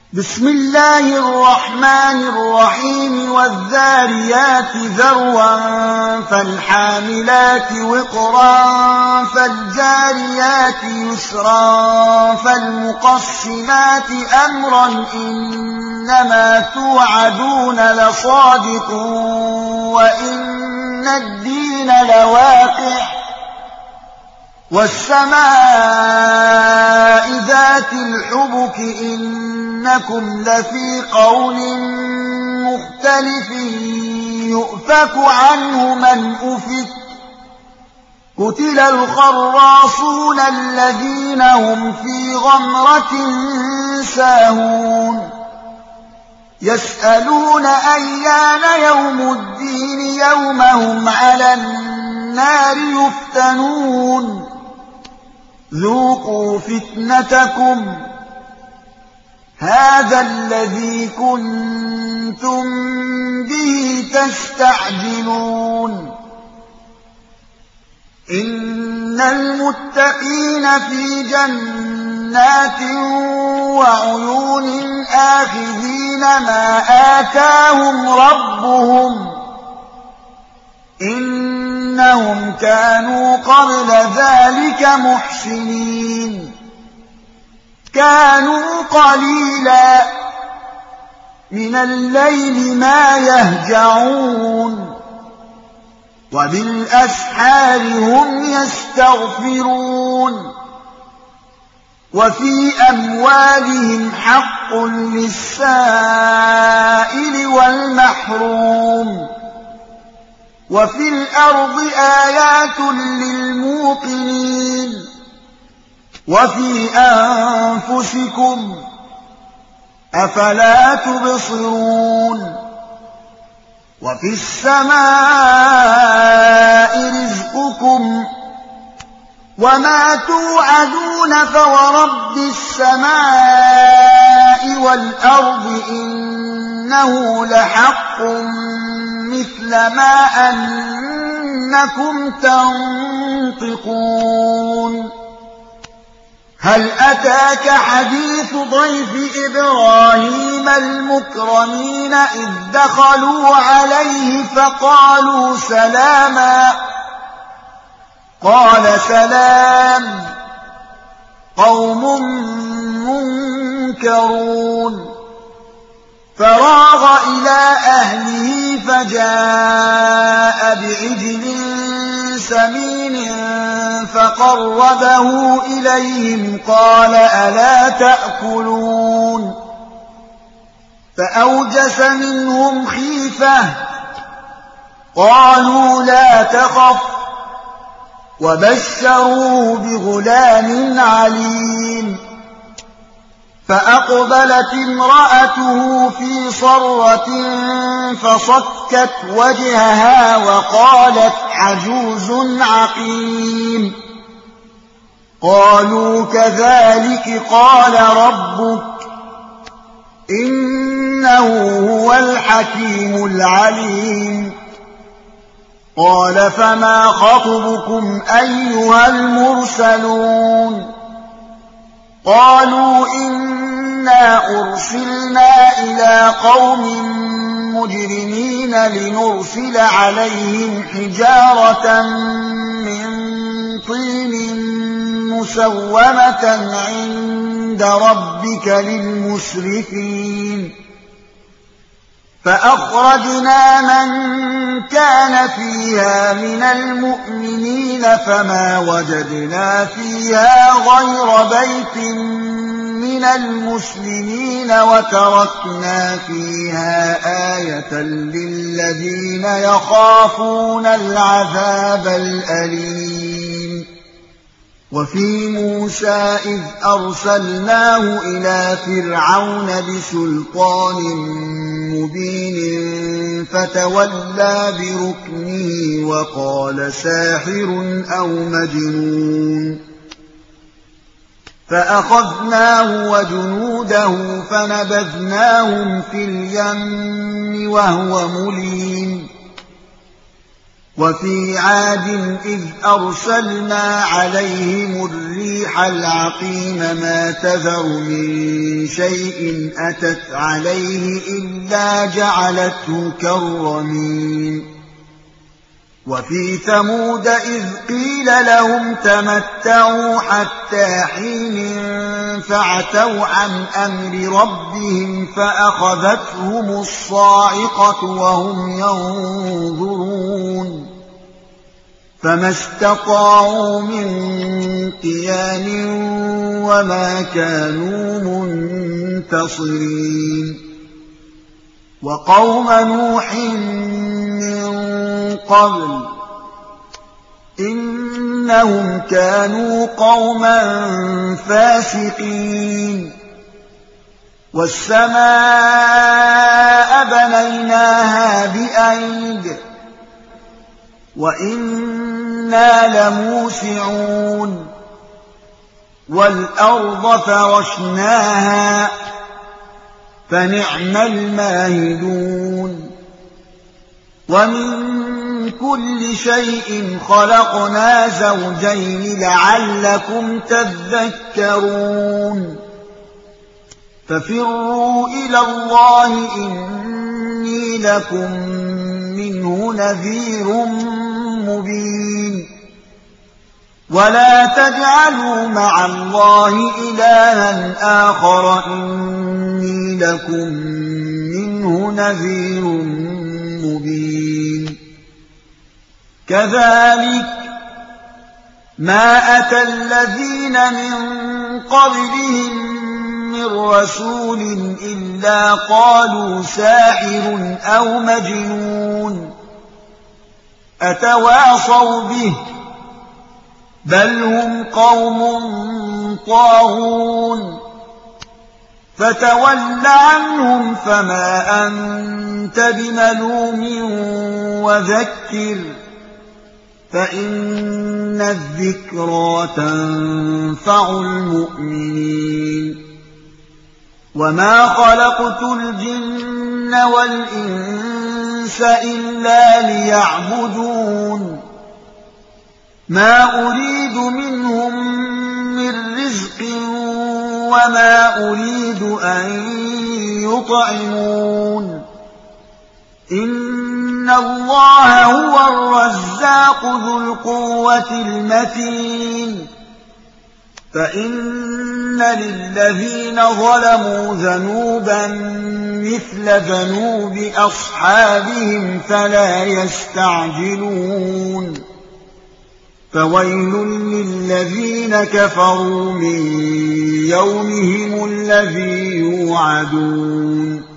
بسم الله الرحمن الرحيم والذاريات ذروا فالحاملات وقرا فالجاريات يسرا فالمقسمات أمرا إنما توعدون لصادق وإن الدين لواقع والسماء ذات الحبك إنكم لفي قول مختلف يؤفك عنه من أفك قتل الخراصون الذين هم في غمرة ساهون يسألون أيان يوم الدين يوم هم على النار يفتنون ذوقوا فتنتكم هذا الذي كنتم به تستعجلون إن المتقين في جنات وعيون آخذين ما آتاهم ربهم إنهم كانوا قبل ذلك محسنين كانوا قليلا من الليل ما يهجعون وبالأسحار هم يستغفرون وفي أموالهم حق للسائل والمحروم وفي الأرض آيات للموقنين وفي أنفسكم أفلا تبصرون وفي السماء رزقكم وما توعدون فورب السماء والأرض إنه لحق مثل ما أنكم تنطقون هل أتاك حديث ضيف إبراهيم المكرمين إذ دخلوا عليه فقالوا سلاما قال سلام قوم منكرون فراغ إلى أهله فجاء بعجل سمين فقربه إليهم قال ألا تأكلون فأوجس منهم خيفة قالوا لا تخف وبشروه بغلام عليم فأقبلت امرأته في صرة فصكت وجهها وقالت عجوز عقيم قالوا كذلك قال ربك إنه هو الحكيم العليم قال فما خطبكم أيها المرسلون قالوا إنا أرسلنا إلى قوم مجرمين لنرسل عليهم حجارة من طين مسومة عند ربك للمسرفين فأخرجنا من كان فيها من المؤمنين فما وجدنا فيها غير بيت من المسلمين وتركنا فيها آية للذين يخافون العذاب الأليم وفي موسى إذ أرسلناه إلى فرعون بسلطان مبين فتولى بركنه وقال ساحر أو مجنون فأخذناه وجنوده فنبذناهم في اليم وهو مليم وفي عاد إذ أرسلنا عليهم الريح العقيم ما تذر من شيء أتت عليه إلا جعلته كالرميم وفي ثمود إذ قيل لهم تمتعوا حتى حين فعتوا عن أمر ربهم فأخذتهم الصاعقة وهم ينظرون فما استطاعوا من قيام وما كانوا منتصرين وقوم نوح من قبل إنهم كانوا قوما فاسقين والسماء بنيناها بأيد وإنا لموسعون والأرض فرشناها فنعم الماهدون ومن كل شيء خلقنا زوجين لعلكم تذكرون ففروا إلى الله إني لكم منه نذير مبين ولا تجعلوا مع الله إلها آخر إني لكم منه نذير مبين كذلك ما أتى الذين من قبلهم من رسول إلا قالوا ساحر أو مجنون أتواصوا به بل هم قوم طاغون فتول عنهم فما أنت بملوم وذكر فإن الذكرى تنفع المؤمنين وما خلقت الجن والإنس إلا ليعبدون ما أريد منهم من رزق وما أريد أن يطعمون إن الله هو الرزاق ذو القوة المتين فإن للذين ظلموا ذنوبا مثل ذنوب أصحابهم فلا يستعجلون فويل للذين كفروا من يومهم الذي يوعدون